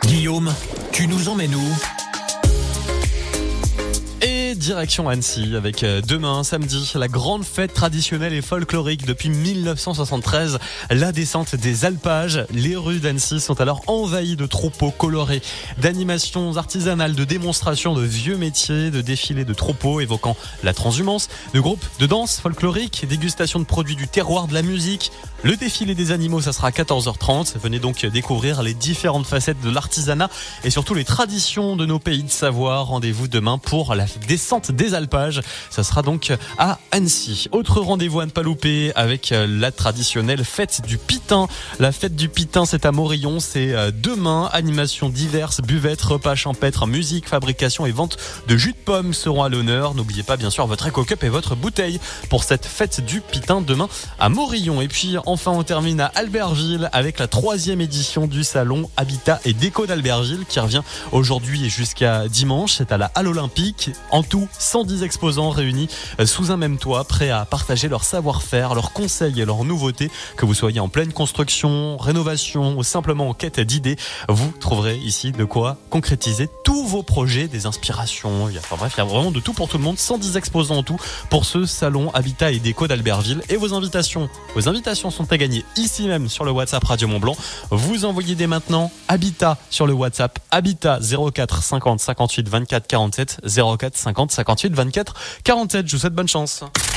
Guillaume, tu nous emmènes où ? Et direction Annecy avec demain, samedi, la grande fête traditionnelle et folklorique depuis 1973, la descente des alpages. Les rues d'Annecy sont alors envahies de troupeaux colorés, d'animations artisanales, de démonstrations de vieux métiers, de défilés de troupeaux évoquant la transhumance, de groupes de danse folklorique, dégustation de produits du terroir, de la musique. Le défilé des animaux, ça sera à 14h30. Venez donc découvrir les différentes facettes de l'artisanat et surtout les traditions de nos pays de Savoie. Rendez-vous demain pour la descente des alpages. Ça sera donc à Annecy. Autre rendez-vous à ne pas louper avec la traditionnelle fête du Pitin. La fête du Pitin, c'est à Morillon. C'est demain. Animations diverses, buvettes, repas champêtres, musique, fabrication et vente de jus de pommes seront à l'honneur. N'oubliez pas bien sûr votre éco-cup et votre bouteille pour cette fête du Pitin demain à Morillon. Et puis enfin on termine à Albertville avec la 3e édition du salon Habitat et Déco d'Albertville qui revient aujourd'hui et jusqu'à dimanche. C'est à la Halle Olympique. En tout, 110 exposants réunis sous un même toit, prêts à partager leur savoir-faire, leurs conseils et leurs nouveautés. Que vous soyez en pleine construction, rénovation ou simplement en quête d'idées, vous trouverez ici de quoi concrétiser tous vos projets, des inspirations. Il y a vraiment de tout pour tout le monde. 110 exposants en tout pour ce salon Habitat et Déco d'Albertville. Et vos invitations sont à gagner ici même sur le WhatsApp Radio Mont Blanc. Vous envoyez dès maintenant Habitat sur le WhatsApp. Habitat 04 50 58 24 47 04 50 58 24 47. Je vous souhaite bonne chance.